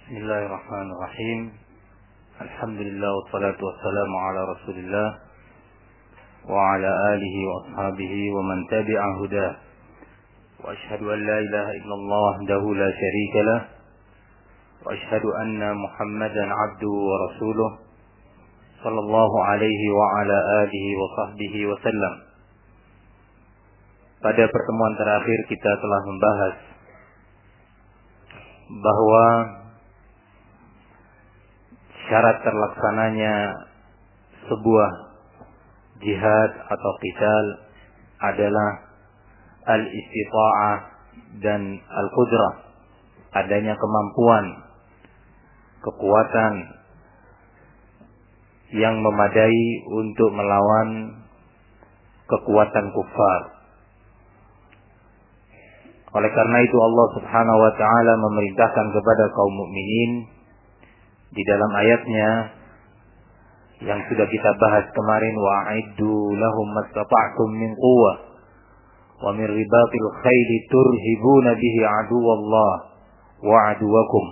Bismillahirrahmanirrahim. Alhamdulillah wassalatu wassalamu ala Rasulillah wa ala alihi wa ashabihi wa man tabi'a hudah. Wa ashhadu an la ilaha illallah wahdahu la syarika lah wa ashhadu anna Muhammadan 'abduhu wa rasuluh sallallahu alaihi wa ala alihi wa sahbihi wa sallam. Pada pertemuan terakhir kita telah membahas bahwa syarat terlaksananya sebuah jihad atau qital adalah al-istita'ah dan al-qudrah, adanya kemampuan, kekuatan yang memadai untuk melawan kekuatan kufar. Oleh karena itu Allah Subhanahu wa taala memerintahkan kepada kaum mukminin di dalam ayatnya yang sudah kita bahas kemarin, wa'iddu lahum mastata'tum min quwwah wa min ribatil khayli turhibuna bihi aduwallah wa aduwakum.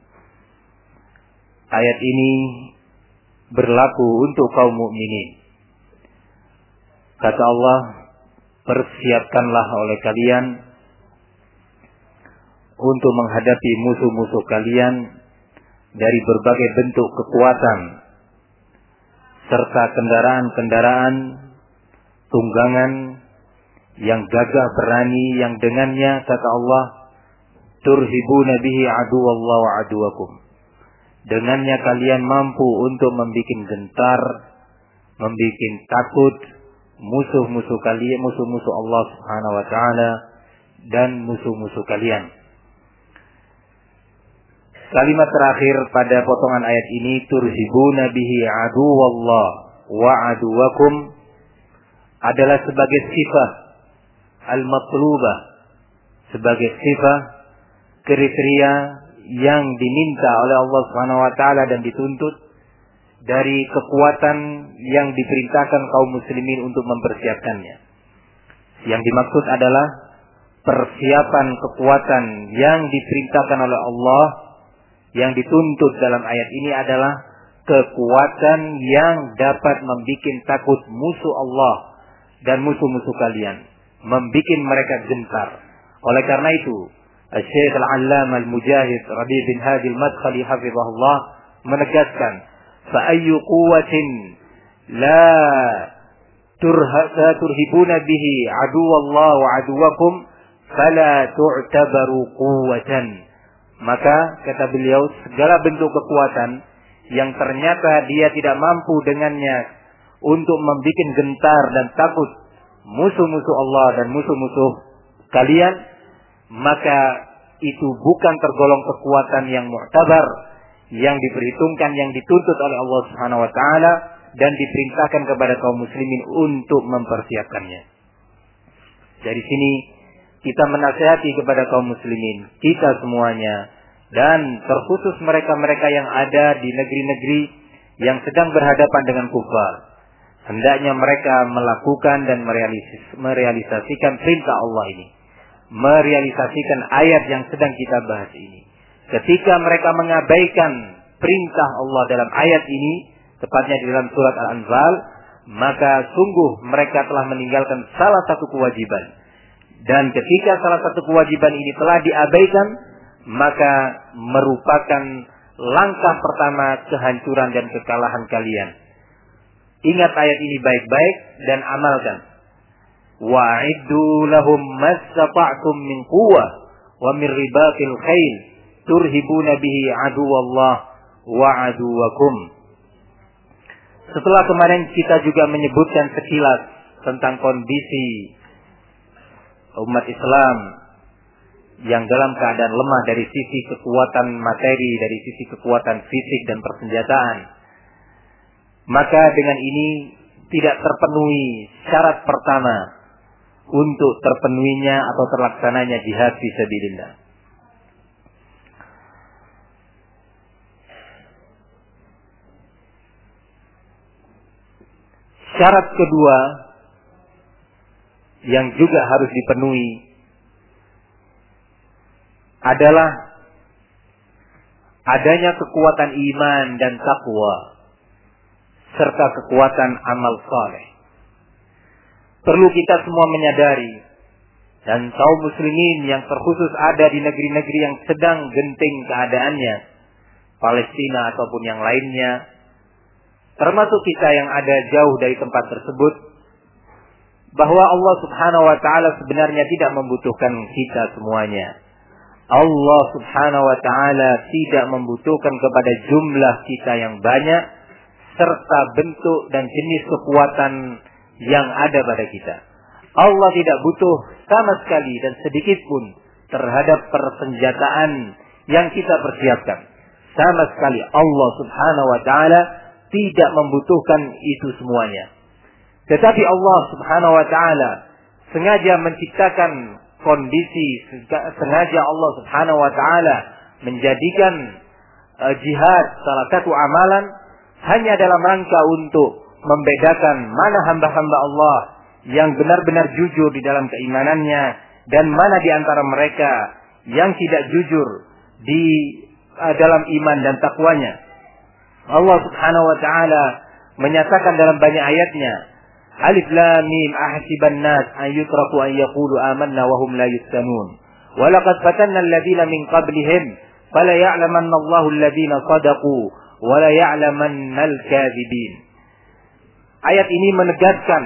Ayat ini berlaku untuk kaum mukminin. Kata Allah, persiapkanlah oleh kalian untuk menghadapi musuh-musuh kalian dari berbagai bentuk kekuatan serta kendaraan-kendaraan tunggangan yang gagah berani, yang dengannya kata Allah, turhibuna bihi aduwallah wa aduwakum. Dengannya kalian mampu untuk membikin gentar, membikin takut musuh-musuh kalian, musuh-musuh Allah Subhanahu wa taala dan musuh-musuh kalian. Kalimat terakhir pada potongan ayat ini, turhibuna bihi aduwallah wa aduwakum, adalah sebagai sifat al-matlubah, sebagai sifat kriteria yang diminta oleh Allah Subhanahu wa taala dan dituntut dari kekuatan yang diperintahkan kaum muslimin untuk mempersiapkannya. Yang dimaksud adalah persiapan kekuatan yang diperintahkan oleh Allah. Yang dituntut dalam ayat ini adalah kekuatan yang dapat membikin takut musuh Allah dan musuh-musuh kalian, membikin mereka gentar. Oleh karena itu, Syekh Al-Allamah Al-Mujahid Rabi' bin Hadi Al-Madkhali hafizahullah menegaskan, fa ayyu quwwatin la turhibuna bihi aduwallah wa aduwakum fala tu'tabaru quwwatan. Maka kata beliau, segala bentuk kekuatan yang ternyata dia tidak mampu dengannya untuk membuat gentar dan takut musuh-musuh Allah dan musuh-musuh kalian, maka itu bukan tergolong kekuatan yang mu'tabar, yang diperhitungkan, yang dituntut oleh Allah Subhanahu wa taala dan diperintahkan kepada kaum muslimin untuk mempersiapkannya. Dari sini kita menasihati kepada kaum muslimin, kita semuanya, dan terkhusus mereka-mereka yang ada di negeri-negeri yang sedang berhadapan dengan kufar. Hendaknya mereka melakukan dan merealisasikan perintah Allah ini, merealisasikan ayat yang sedang kita bahas ini. Ketika mereka mengabaikan perintah Allah dalam ayat ini, tepatnya di dalam surat Al-Anfal, maka sungguh mereka telah meninggalkan salah satu kewajiban. Dan ketika salah satu kewajiban ini telah diabaikan, maka merupakan langkah pertama kehancuran dan kekalahan kalian. Ingat ayat ini baik-baik dan amalkan. Wa'iddu lahum mastata'tum min quwwah wa min ribatil khayl turhibuna bihi aduwallah wa aduwakum. Setelah kemarin kita juga menyebutkan sekilas tentang kondisi umat Islam yang dalam keadaan lemah dari sisi kekuatan materi, dari sisi kekuatan fisik dan persenjataan. Maka dengan ini tidak terpenuhi syarat pertama untuk terpenuhinya atau terlaksananya jihad fisabilillah. Syarat kedua yang juga harus dipenuhi adalah adanya kekuatan iman dan takwa serta kekuatan amal saleh. Perlu kita semua menyadari, dan kaum muslimin yang terkhusus ada di negeri-negeri yang sedang genting keadaannya, Palestina ataupun yang lainnya, termasuk kita yang ada jauh dari tempat tersebut, bahwa Allah Subhanahu wa ta'ala sebenarnya tidak membutuhkan kita semuanya. Allah Subhanahu wa ta'ala tidak membutuhkan kepada jumlah kita yang banyak serta bentuk dan jenis kekuatan yang ada pada kita. Allah tidak butuh sama sekali dan sedikit pun terhadap persenjataan yang kita persiapkan. Sama sekali Allah Subhanahu wa ta'ala tidak membutuhkan itu semuanya. Tetapi Allah Subhanahu wa ta'ala sengaja menciptakan kondisi, sengaja Allah Subhanahu wa ta'ala menjadikan jihad salah satu amalan hanya dalam rangka untuk membedakan mana hamba-hamba Allah yang benar-benar jujur di dalam keimanannya dan mana di antara mereka yang tidak jujur di dalam iman dan takwanya. Allah Subhanahu wa ta'ala menyatakan dalam banyak ayatnya, Alif Lam Mim ahsiban nas an yutraku an yaqulu amanna wa hum la yuftanun. Wa laqad fatanna alladhina min qablihim fala ya'lamanna Allahu alladhina sadaqu wa la ya'lamanna al-kadhibin. Ayat ini menegaskan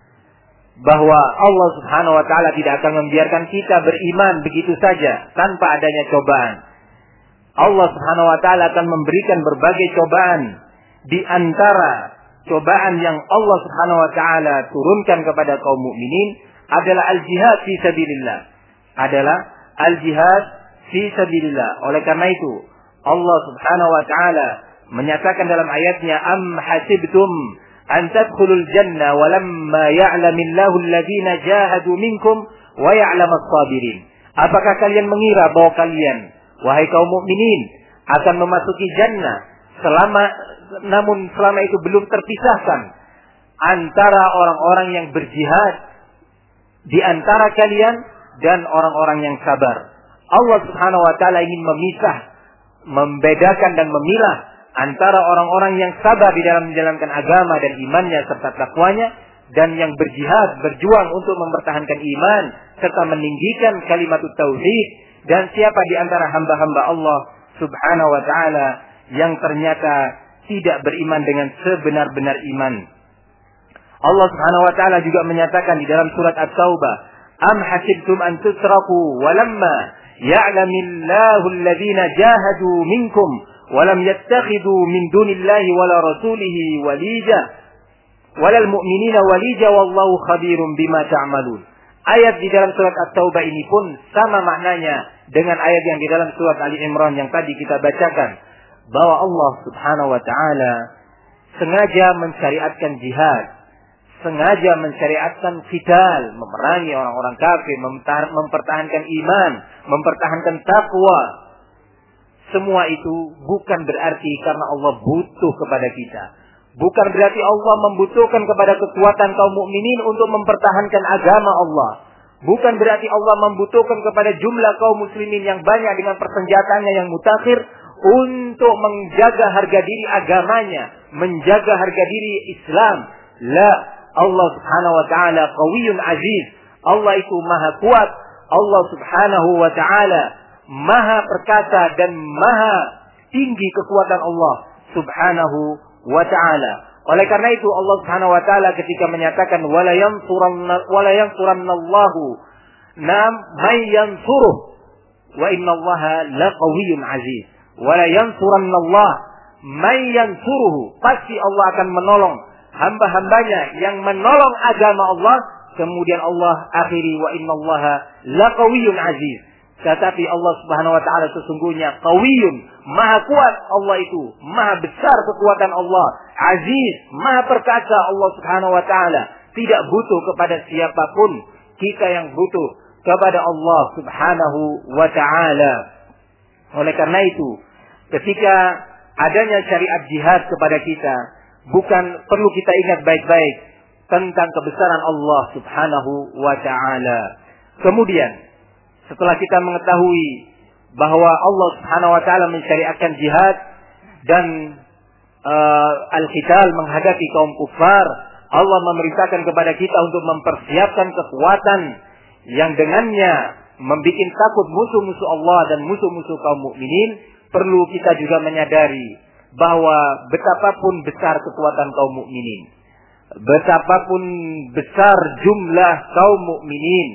bahwa Allah Subhanahu wa ta'ala tidak akan membiarkan kita beriman begitu saja tanpa adanya cobaan. Allah Subhanahu wa ta'ala akan memberikan berbagai cobaan. Di antara cobaan yang Allah Subhanahu wa ta'ala turunkan kepada kaum mukminin adalah al-jihad fi sabilillah. Adalah al-jihad fi sabilillah. Oleh karena itu Allah Subhanahu wa ta'ala menyatakan dalam ayatnya, am hasibtum an tadkhulul jannah walamma ya'lamillahu alladhina jahadu minkum wa ya'lamas sabirin. Apakah kalian mengira bahwa kalian, wahai kaum mukminin, akan memasuki jannah namun selama itu belum terpisahkan antara orang-orang yang berjihad di antara kalian dan orang-orang yang sabar. Allah Subhanahu wa ta'ala ingin memisah, membedakan dan memilah antara orang-orang yang sabar di dalam menjalankan agama dan imannya serta takwanya, dan yang berjihad, berjuang untuk mempertahankan iman serta meninggikan kalimat tauhid. Dan siapa di antara hamba-hamba Allah Subhanahu wa ta'ala yang ternyata tidak beriman dengan sebenar-benar iman. Allah Subhanahu wa ta'ala juga menyatakan di dalam surat At-Taubah, am hasibtum an tusraku walamma ya'lamillahu alladhina jahadu minkum walam yattakhidhu min dunillahi wala rasulihi walija walal mu'minina walija wallahu khabirum bima ta'malun. Ayat di dalam surat At-Taubah ini pun sama maknanya dengan ayat yang di dalam surat Ali Imran yang tadi kita bacakan, bahwa Allah Subhanahu wa ta'ala sengaja mensyariatkan jihad, sengaja mensyariatkan qital, memerangi orang-orang kafir, mempertahankan iman, mempertahankan takwa. Semua itu bukan berarti karena Allah butuh kepada kita. Bukan berarti Allah membutuhkan kepada kekuatan kaum mukminin untuk mempertahankan agama Allah. Bukan berarti Allah membutuhkan kepada jumlah kaum muslimin yang banyak dengan persenjataannya yang mutakhir untuk menjaga harga diri agamanya, menjaga harga diri Islam. La, Allah Subhanahu wa ta'ala qawiyyun aziz. Allah itu maha kuat. Allah Subhanahu wa ta'ala maha perkasa dan maha tinggi kekuatan Allah Subhanahu wa ta'ala. Oleh karena itu Allah Subhanahu wa ta'ala ketika menyatakan wala yansurannallahu may yansuruh wa innallaha laqawiyyun aziz. Wala yansurannallah may yansuruhu, pasti Allah akan menolong hamba-hambanya yang menolong agama Allah. Kemudian Allah akhiri wa innallaha laqawiyyun aziz. Tetapi Allah Subhanahu wa ta'ala sesungguhnya qawiyyun, maha kuat. Allah itu maha besar kekuatan Allah, aziz, maha perkasa. Allah Subhanahu wa ta'ala tidak butuh kepada siapapun, kita yang butuh kepada Allah Subhanahu wa ta'ala. Oleh karena itu, ketika adanya syariat jihad kepada kita, bukan perlu kita ingat baik-baik tentang kebesaran Allah Subhanahu wa ta'ala. Kemudian setelah kita mengetahui bahwa Allah Subhanahu wa taala mensyariatkan jihad dan al-qital menghadapi kaum kufar. Allah memerintahkan kepada kita untuk mempersiapkan kekuatan yang dengannya membuat takut musuh-musuh Allah dan musuh-musuh kaum mukminin. Perlu kita juga menyadari bahwa betapapun besar kekuatan kaum mukminin, betapapun besar jumlah kaum mukminin,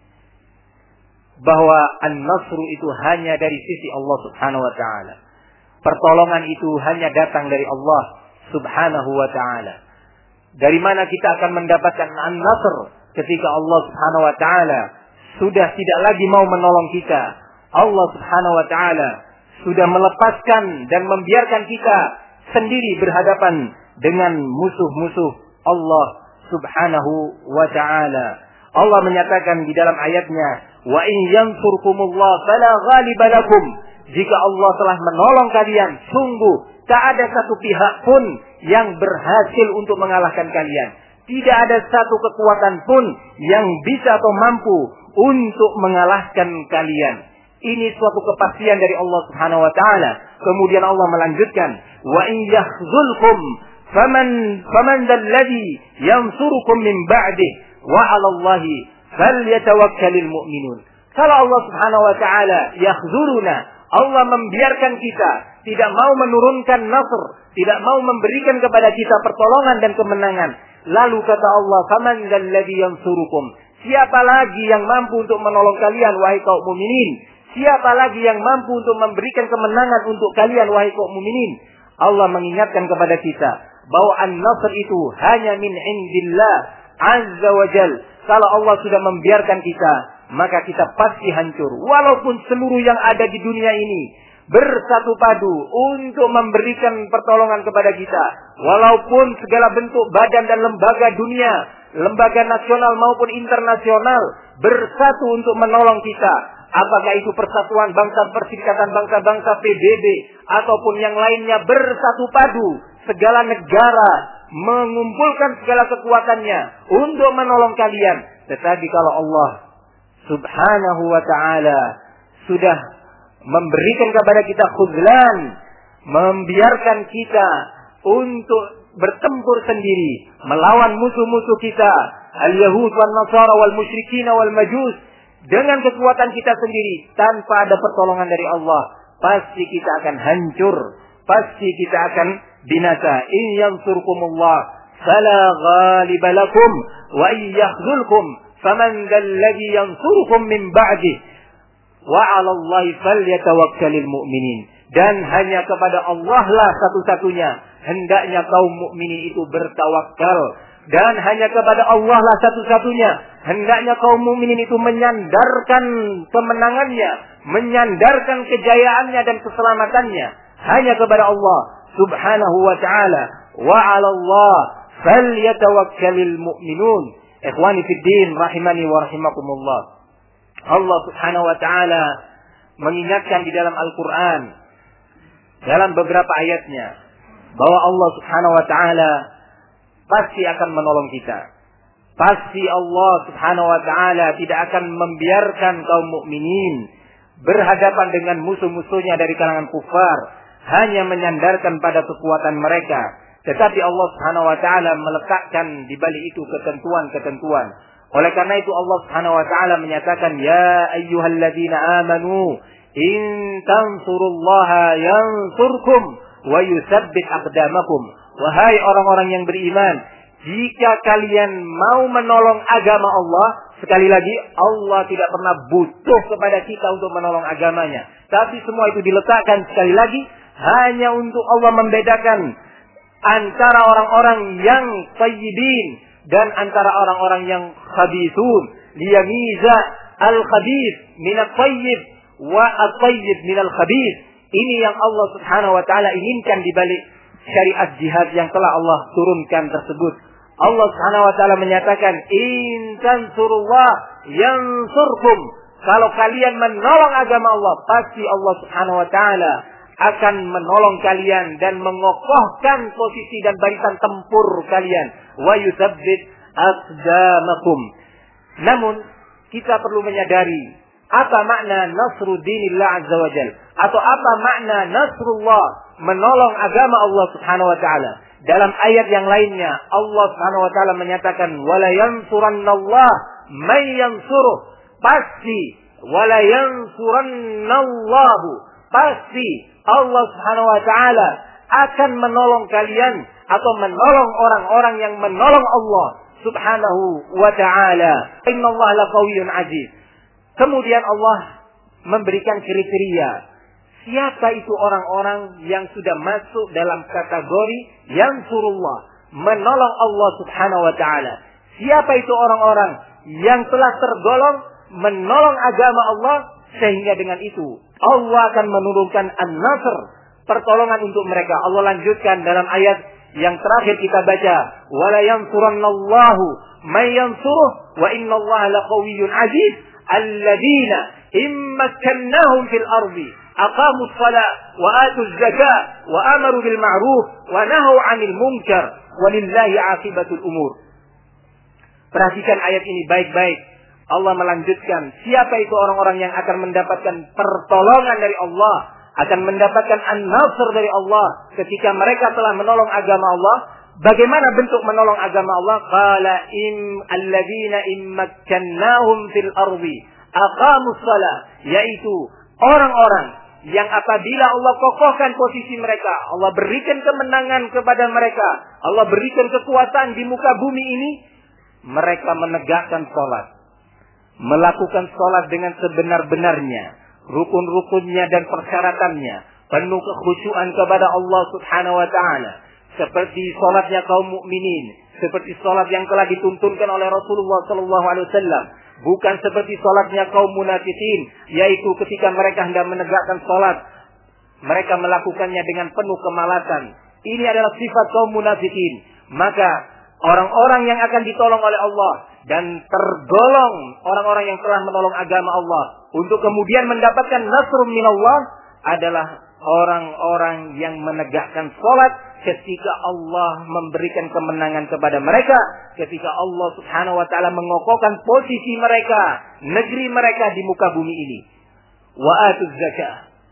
bahwa an-nasru itu hanya dari sisi Allah Subhanahu wa taala. Pertolongan itu hanya datang dari Allah Subhanahu wa taala. Dari mana kita akan mendapatkan an-nasr ketika Allah Subhanahu wa taala sudah tidak lagi mau menolong kita. Allah Subhanahu wa taala sudah melepaskan dan membiarkan kita sendiri berhadapan dengan musuh-musuh Allah Subhanahu wa taala. Allah menyatakan di dalam ayatnya, "Wa in yansurkumullah fala ghaliba lakum." Jika Allah telah menolong kalian, sungguh tak ada satu pihak pun yang berhasil untuk mengalahkan kalian. Tidak ada satu kekuatan pun yang bisa atau mampu untuk mengalahkan kalian. Ini suatu kepastian dari Allah Subhanahu wa taala. Kemudian Allah melanjutkan, "Wa in yakhzulkum faman dzalladzi yansurukum min ba'dih wa 'alallahi falyatawakkalul mu'minun." Kalau Allah Subhanahu wa taala yakhzuluna, Allah membiarkan kita, tidak mau menurunkan nasr, tidak mau memberikan kepada kita pertolongan dan kemenangan. Lalu kata Allah, "Faman dzalladzi yansurukum?" Siapa lagi yang mampu untuk menolong kalian wahai kaum mukminin? Siapa lagi yang mampu untuk memberikan kemenangan untuk kalian wahai kaum mukminin? Allah mengingatkan kepada kita bahwa an-nasr itu hanya min indillah azza wa jal. Kalau Allah sudah membiarkan kita, maka kita pasti hancur. Walaupun seluruh yang ada di dunia ini bersatu padu untuk memberikan pertolongan kepada kita, walaupun segala bentuk badan dan lembaga dunia, lembaga nasional maupun internasional bersatu untuk menolong kita, apakah itu Persatuan Bangsa, Perserikatan Bangsa-Bangsa, PBB, ataupun yang lainnya bersatu padu, segala negara mengumpulkan segala kekuatannya untuk menolong kalian. Tetapi kalau Allah Subhanahu wa ta'ala sudah memberikan kepada kita khuzlan, membiarkan kita untuk bertempur sendiri melawan musuh-musuh kita, al-Yahud wal Nasara wal musyrikin wal majus, dengan kekuatan kita sendiri tanpa ada pertolongan dari Allah, pasti kita akan hancur, pasti kita akan binasa. In yansurkumullah fala ghaliba lakum wa in yakhzulkum faman dzalladzi yansurukum min ba'di wa 'alallahi falyatawakkalul mu'minin. Dan hanya kepada Allah lah satu-satunya hendaknya kaum mukminin itu bertawakal. Dan hanya kepada Allah lah satu-satunya hendaknya kaum mukminin itu menyandarkan kemenangannya, menyandarkan kejayaannya dan keselamatannya. Hanya kepada Allah Subhanahu wa ta'ala. Wa 'alallah falyatawakkalul mu'minun. Ikhwani fid din rahimani wa rahimakumullah. Allah Subhanahu wa ta'ala mengingatkan di dalam Al-Qur'an dalam beberapa ayatnya bahwa Allah Subhanahu wa ta'ala pasti akan menolong kita. Pasti Allah Subhanahu wa ta'ala tidak akan membiarkan kaum mukminin berhadapan dengan musuh-musuhnya dari kalangan kufar hanya menyandarkan pada kekuatan mereka. Tetapi Allah Subhanahu wa ta'ala meletakkan di balik itu ketentuan-ketentuan. Oleh karena itu Allah Subhanahu wa ta'ala menyatakan, "Ya ayyuhalladzina amanu in tansurullaha yansurkum wa yusabbit aqdamakum." Wahai orang-orang yang beriman, jika kalian mau menolong agama Allah, sekali lagi Allah tidak pernah butuh kepada kita untuk menolong agamanya. Tapi semua itu diletakkan sekali lagi hanya untuk Allah membedakan antara orang-orang yang tayyibin dan antara orang-orang yang khabithun. Liyamiza al-khabith min at-tayyib wa at-tayyib min al-khabith. Ini yang Allah Subhanahu wa ta'ala inginkan di balik syariat jihad yang telah Allah turunkan tersebut. Allah Subhanahu wa ta'ala menyatakan, "In tansurullah yansurkum." Kalau kalian menolong agama Allah, pasti Allah Subhanahu wa ta'ala akan menolong kalian dan mengokohkan posisi dan barisan tempur kalian. Wa yusabbit aqdamakum. Namun kita perlu menyadari Apa makna nasru dinillah azza wa jal? Atau apa makna nasrullah, menolong agama Allah subhanahu wa ta'ala? Dalam ayat yang lainnya, Allah subhanahu wa ta'ala menyatakan, وَلَا يَنْصُرَنَّ اللَّهُ مَنْ يَنْصُرُهُ. Pasti, وَلَا يَنْصُرَنَّ اللَّهُ. Pasti, Allah subhanahu wa ta'ala akan menolong kalian, atau menolong orang-orang yang menolong Allah subhanahu wa ta'ala. Inna Allah laqawiyyun aziz. Kemudian Allah memberikan kriteria. Siapa itu orang-orang yang sudah masuk dalam kategori yansurullah, menolong Allah subhanahu wa ta'ala. Siapa itu orang-orang yang telah tergolong menolong agama Allah, sehingga dengan itu Allah akan menurunkan an-nasr, pertolongan untuk mereka. Allah lanjutkan dalam ayat yang terakhir kita baca, wala yansurannallahu may yansuruh wa innallaha laqawiyyun aziz alladzina immakkannahum fil ardi aqamus shalah wa atuz zakah wa amaru bil ma'ruf wa nahaw 'anil munkar walillahi 'aqibatul umur. Perhatikan ayat ini baik-baik. Allah melanjutkan, siapa itu orang-orang yang akan mendapatkan pertolongan dari Allah, akan mendapatkan an-nasr dari Allah ketika mereka telah menolong agama Allah. Bagaimana bentuk menolong agama Allah? Qala alladzina immakkannahum fil ardi aqamus shalah, yaitu orang-orang yang apabila Allah kokohkan posisi mereka, Allah berikan kemenangan kepada mereka, Allah berikan kekuatan di muka bumi ini, mereka menegakkan salat, melakukan salat dengan sebenar-benarnya, rukun-rukunnya dan persyaratannya, penuh kekhusyuan kepada Allah subhanahu wa ta'ala, seperti salatnya kaum mukminin, seperti salat yang telah dituntunkan oleh Rasulullah sallallahu alaihi wasallam, bukan seperti salatnya kaum munafikin, yaitu ketika mereka hendak menegakkan salat, mereka melakukannya dengan penuh kemalasan. Ini adalah sifat kaum munafikin. Maka orang-orang yang akan ditolong oleh Allah dan tergolong orang-orang yang telah menolong agama Allah untuk kemudian mendapatkan nasrun minallah adalah orang-orang yang menegakkan salat ketika Allah memberikan kemenangan kepada mereka, ketika Allah subhanahu wa ta'ala mengokohkan posisi mereka, negeri mereka di muka bumi ini. Wa atuz zakah,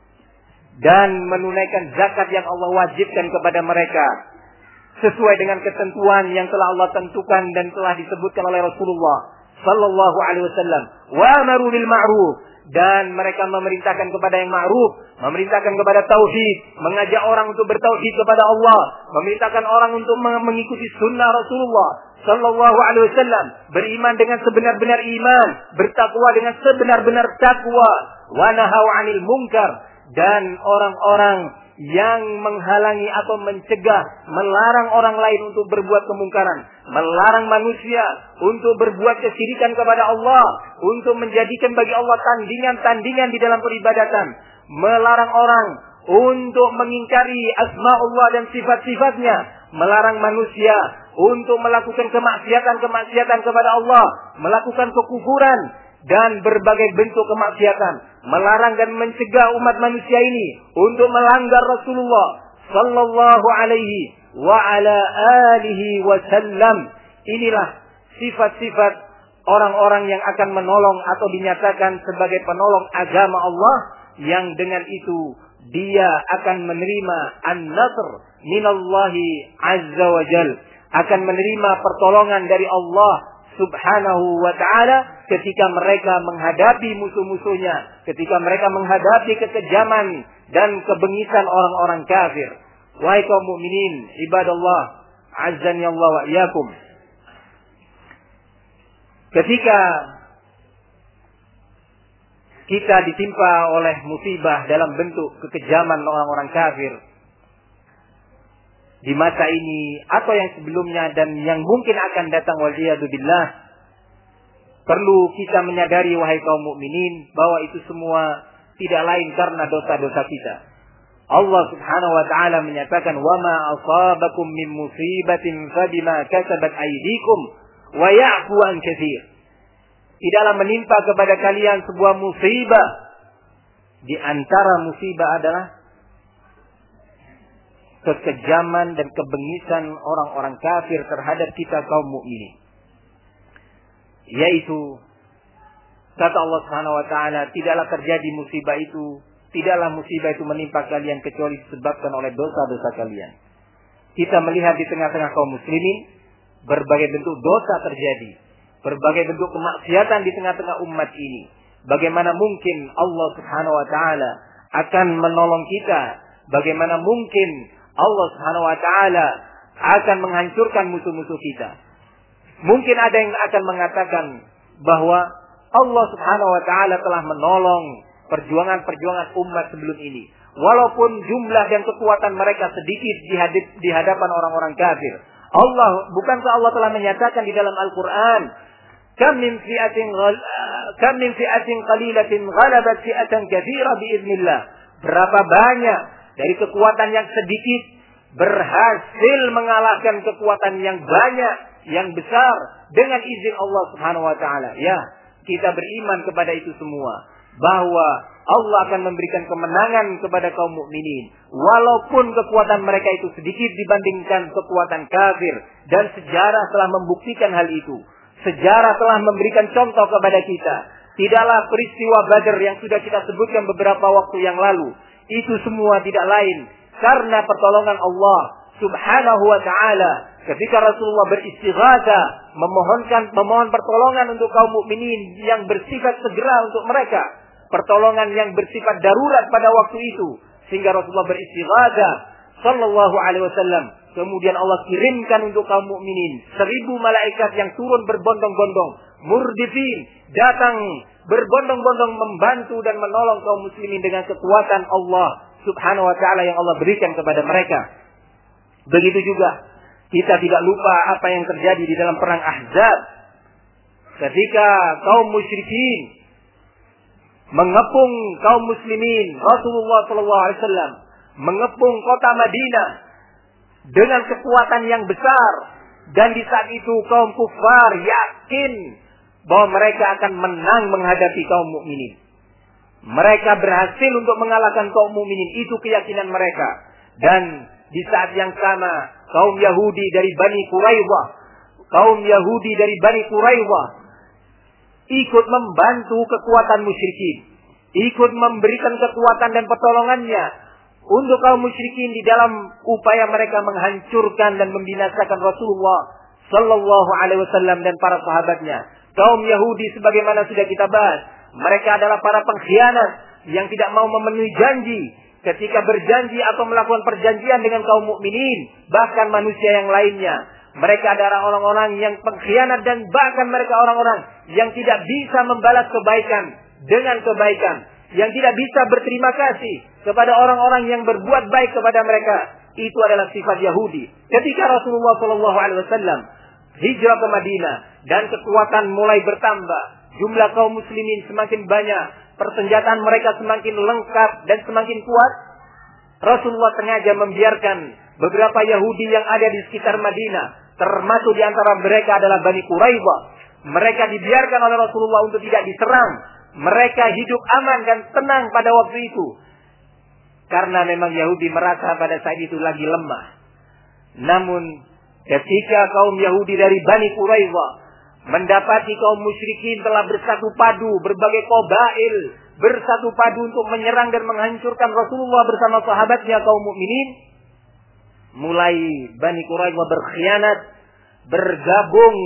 dan menunaikan zakat yang Allah wajibkan kepada mereka sesuai dengan ketentuan yang telah Allah tentukan dan telah disebutkan oleh Rasulullah sallallahu alaihi wasallam. Wa amaru bil ma'ruf, dan mereka memerintahkan kepada yang ma'ruf, memerintahkan kepada tauhid, mengajak orang untuk bertauhid kepada Allah, memerintahkan orang untuk mengikuti sunnah Rasulullah sallallahu alaihi wasallam, beriman dengan sebenar-benar iman, bertakwa dengan sebenar-benar takwa, wa nahaw 'anil munkar, dan orang-orang yang menghalangi atau mencegah, melarang orang lain untuk berbuat kemungkaran, melarang manusia untuk berbuat kesyirikan kepada Allah, untuk menjadikan bagi Allah tandingan-tandingan di dalam peribadatan, melarang orang untuk mengingkari asma'ullah dan sifat-sifatnya, melarang manusia untuk melakukan kemaksiatan-kemaksiatan kepada Allah, melakukan kekufuran dan berbagai bentuk kemaksiatan, melarang dan mencegah umat manusia ini untuk melanggar Rasulullah sallallahu alaihi wa ala alihi wasallam. Inilah sifat-sifat orang-orang yang akan menolong atau dinyatakan sebagai penolong agama Allah, yang dengan itu dia akan menerima an-nasr minallahi azza wa jal, akan menerima pertolongan dari Allah subhanahu wa ta'ala ketika mereka menghadapi musuh-musuhnya, ketika mereka menghadapi kekejaman dan kebengisan orang-orang kafir. Wahai kaum mukminin, ibadallah, azzani Allah wa iyyakum. Ketika kita ditimpa oleh musibah dalam bentuk kekejaman orang-orang kafir di masa ini atau yang sebelumnya dan yang mungkin akan datang, waliyadzubillah, perlu kita menyadari wahai kaum mukminin bahwa itu semua tidak lain karena dosa-dosa kita. Allah subhanahu wa ta'ala menyatakan, wa ma asabakum min musibatin fabima kasabat aydikum wa ya'fu an katsir. Tidaklah menimpa kepada kalian sebuah musibah, di antara musibah adalah kekejaman dan kebengisan orang-orang kafir terhadap kita kaum mukminin, yaitu Kata Allah Subhanahu wa taala, tidaklah terjadi musibah itu, tidaklah musibah itu menimpa kalian kecuali disebabkan oleh dosa-dosa kalian. Kita melihat di tengah-tengah kaum muslimin berbagai bentuk dosa terjadi, berbagai bentuk kemaksiatan di tengah-tengah umat ini. Bagaimana mungkin Allah Subhanahu wa taala akan menolong kita? Bagaimana mungkin Allah Subhanahu wa taala akan menghancurkan musuh-musuh kita? Mungkin ada yang akan mengatakan bahwa Allah Subhanahu wa taala telah menolong perjuangan-perjuangan umat sebelum ini. Walaupun jumlah dan kekuatan mereka sedikit di hadapan orang-orang kafir. Bukankah Allah telah menyatakan di dalam Al-Quran, Kam min fi'atin qalilatin ghalabat fi'atan katsira biiznillah. Berapa banyak dari kekuatan yang sedikit berhasil mengalahkan kekuatan yang banyak, yang besar dengan izin Allah Subhanahu wa taala. Ya, kita beriman kepada itu semua, bahwa Allah akan memberikan kemenangan kepada kaum mukminin walaupun kekuatan mereka itu sedikit dibandingkan kekuatan kafir, dan sejarah telah membuktikan hal itu. Sejarah telah memberikan contoh kepada kita. Tidaklah peristiwa Badar yang sudah kita sebutkan beberapa waktu yang lalu, itu semua tidak lain karena pertolongan Allah Subhanahu wa taala. Ketika Rasulullah beristighatsah, memohon pertolongan untuk kaum mukminin yang bersifat segera untuk mereka, pertolongan yang bersifat darurat pada waktu itu, sehingga Rasulullah beristighatsah sallallahu alaihi wasallam. Kemudian Allah kirimkan untuk kaum mukminin 1000 malaikat yang turun berbondong-bondong, murdifin, datang berbondong-bondong membantu dan menolong kaum muslimin dengan kekuatan Allah Subhanahu wa taala yang Allah berikan kepada mereka. Begitu juga kita tidak lupa apa yang terjadi di dalam perang Ahzab, ketika kaum musyrikin mengepung kaum muslimin. Rasulullah SAW mengepung kota Madinah dengan kekuatan yang besar, dan di saat itu kaum kufar yakin bahwa mereka akan menang menghadapi kaum mukminin. Mereka berhasil untuk mengalahkan kaum mukminin, itu keyakinan mereka. Dan di saat yang sama kaum Yahudi dari Bani Quraidah ikut membantu kekuatan musyrikin, ikut memberikan kekuatan dan pertolongannya untuk kaum musyrikin di dalam upaya mereka menghancurkan dan membinasakan Rasulullah sallallahu alaihi wasallam dan para sahabatnya. Kaum Yahudi sebagaimana sudah kita bahas, mereka adalah para pengkhianat yang tidak mau memenuhi janji. Ketika berjanji atau melakukan perjanjian dengan kaum mukminin, bahkan manusia yang lainnya, mereka adalah orang-orang yang pengkhianat, dan bahkan mereka orang-orang yang tidak bisa membalas kebaikan dengan kebaikan, yang tidak bisa berterima kasih kepada orang-orang yang berbuat baik kepada mereka. Itu adalah sifat Yahudi. Ketika Rasulullah SAW hijrah ke Madinah dan kekuatan mulai bertambah, jumlah kaum muslimin semakin banyak, persenjataan mereka semakin lengkap dan semakin kuat, Rasulullah sengaja membiarkan beberapa Yahudi yang ada di sekitar Madinah, termasuk di antara mereka adalah Bani Quraidah. Mereka dibiarkan oleh Rasulullah untuk tidak diserang. Mereka hidup aman dan tenang pada waktu itu, karena memang Yahudi merasa pada saat itu lagi lemah. Namun ketika kaum Yahudi dari Bani Quraidah mendapati kaum musyrikin telah bersatu padu, berbagai qabail bersatu padu untuk menyerang dan menghancurkan Rasulullah bersama sahabatnya kaum mukminin, mulai Bani Quraidah berkhianat, bergabung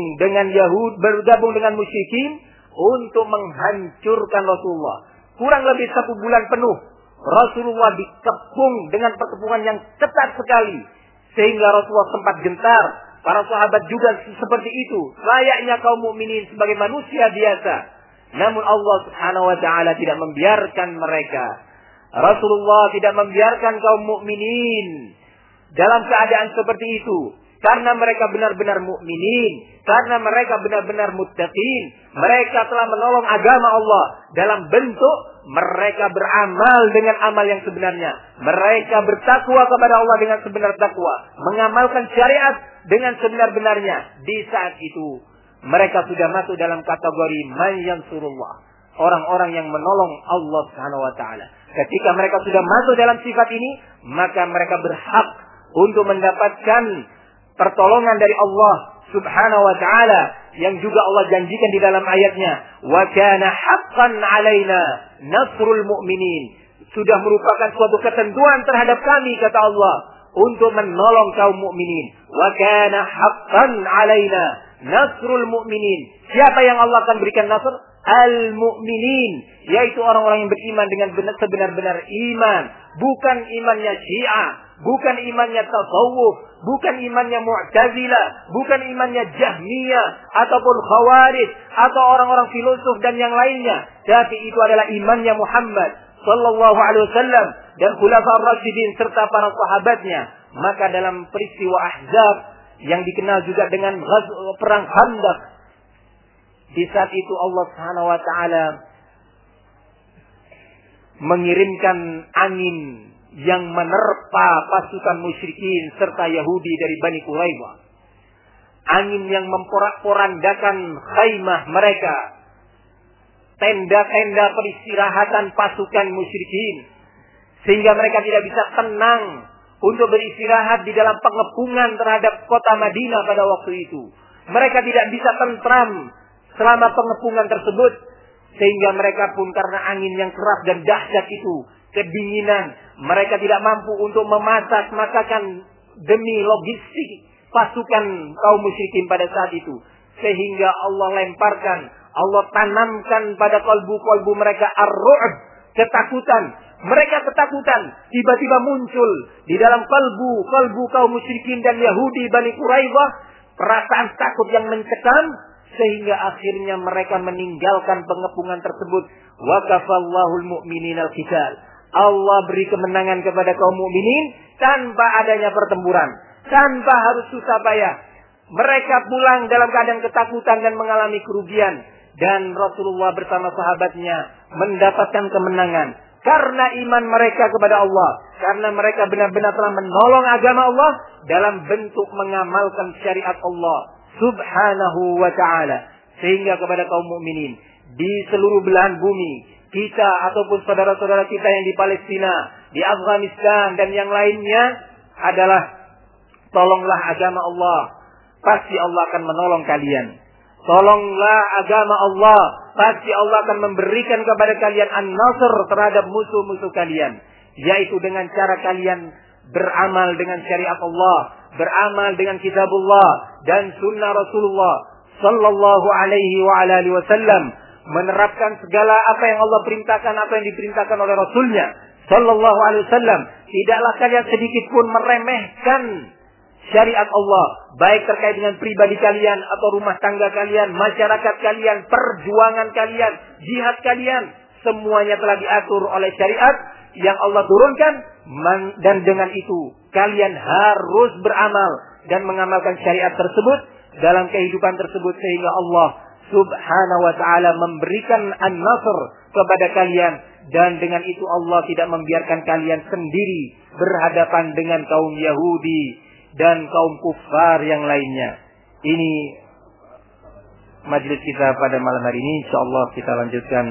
dengan musyrikin untuk menghancurkan Rasulullah. Kurang lebih 1 bulan penuh Rasulullah dikepung dengan perkepungan yang ketat sekali, sehingga Rasulullah sempat gentar. Para sahabat juga seperti itu, layaknya kaum mukminin sebagai manusia biasa. Namun Allah Subhanahu wa taala tidak membiarkan mereka. Rasulullah tidak membiarkan kaum mukminin dalam keadaan seperti itu, karena mereka benar-benar mukminin, karena mereka benar-benar muttaqin. Mereka telah menolong agama Allah dalam bentuk mereka beramal dengan amal yang sebenarnya. Mereka bertakwa kepada Allah dengan sebenar takwa, mengamalkan syariat dengan sebenar-benarnya. Di saat itu mereka sudah masuk dalam kategori man yansurullah, orang-orang yang menolong Allah Subhanahu wa taala. Ketika mereka sudah masuk dalam sifat ini, maka mereka berhak untuk mendapatkan pertolongan dari Allah Subhanahu wa taala, yang juga Allah janjikan di dalam ayatnya, wa kana haqqan 'alaina nasrul mu'minin. Sudah merupakan suatu ketentuan terhadap kami, kata Allah, untuk menolong kaum mukminin. Wa kana haqqan 'alaina nasrul mu'minin. Siapa yang Allah akan berikan nasr? Al-mu'minin, yaitu orang-orang yang beriman dengan sebenar-benar iman, bukan imannya Syiah, bukan imannya tasawuf, bukan imannya Mu'tazilah, bukan imannya Jahmiyah ataupun Khawarij atau orang-orang filosof dan yang lainnya, tapi itu adalah imannya Muhammad sallallahu alaihi wasallam dan khulafaur rasyidin serta para sahabatnya. Maka dalam peristiwa Ahzab yang dikenal juga dengan perang Khandaq, di saat itu Allah Subhanahu wa taala mengirimkan angin yang menerpa pasukan musyrikin serta Yahudi dari Bani Quraidah. Angin yang memporak-porandakan khaimah mereka, tenda-tenda peristirahatan pasukan musyrikin, sehingga mereka tidak bisa tenang untuk beristirahat di dalam pengepungan terhadap kota Madinah pada waktu itu. Mereka tidak bisa tentram selama pengepungan tersebut, sehingga mereka pun karena angin yang keras dan dahsyat itu, kedinginan, mereka tidak mampu untuk memasak masakan demi logistik pasukan kaum musyrikin pada saat itu. Sehingga Allah lemparkan, Allah tanamkan pada kalbu-kalbu mereka ar-ru'b, ketakutan. Mereka ketakutan, tiba-tiba muncul di dalam kalbu kaum musyrikin dan Yahudi Bani Quraidah perasaan takut yang mencekam, sehingga akhirnya mereka meninggalkan pengepungan tersebut. Wa kafallahul mu'minina al-qital. Allah beri kemenangan kepada kaum mukminin tanpa adanya pertempuran, tanpa harus susah payah. Mereka pulang dalam keadaan ketakutan dan mengalami kerugian, dan Rasulullah bersama sahabatnya mendapatkan kemenangan karena iman mereka kepada Allah, karena mereka benar-benar telah menolong agama Allah dalam bentuk mengamalkan syariat Allah Subhanahu wa ta'ala. Sehingga kepada kaum mukminin di seluruh belahan bumi, kita ataupun saudara-saudara kita yang di Palestina, di Afghanistan dan yang lainnya adalah, tolonglah agama Allah, pasti Allah akan menolong kalian. Tolonglah agama Allah, pasti Allah akan memberikan kepada kalian an-nasr terhadap musuh-musuh kalian, yaitu dengan cara kalian beramal dengan syariat Allah, beramal dengan kitabullah dan sunnah Rasulullah sallallahu alaihi wa alihi wasallam, menerapkan segala apa yang Allah perintahkan, apa yang diperintahkan oleh Rasulnya sallallahu alaihi wasallam. Tidaklah kalian sedikit pun meremehkan syariat Allah, baik terkait dengan pribadi kalian atau rumah tangga kalian, masyarakat kalian, perjuangan kalian, jihad kalian, semuanya telah diatur oleh syariat yang Allah turunkan, dan dengan itu kalian harus beramal dan mengamalkan syariat tersebut dalam kehidupan tersebut, sehingga Allah Subhanahu wa ta'ala memberikan an-nasr kepada kalian, dan dengan itu Allah tidak membiarkan kalian sendiri berhadapan dengan kaum Yahudi dan kaum kufar yang lainnya. Ini majlis kita pada malam hari ini. InsyaAllah kita lanjutkan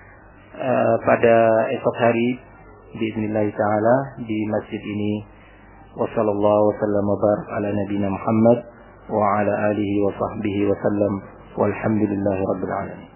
pada esok hari biiznillah ta'ala di masjid ini. Wassallallahu wasallam wa barak ala nabiyina Muhammad wa ala alihi wa sahbihi wa sallam walhamdulillahi rabbil alamin.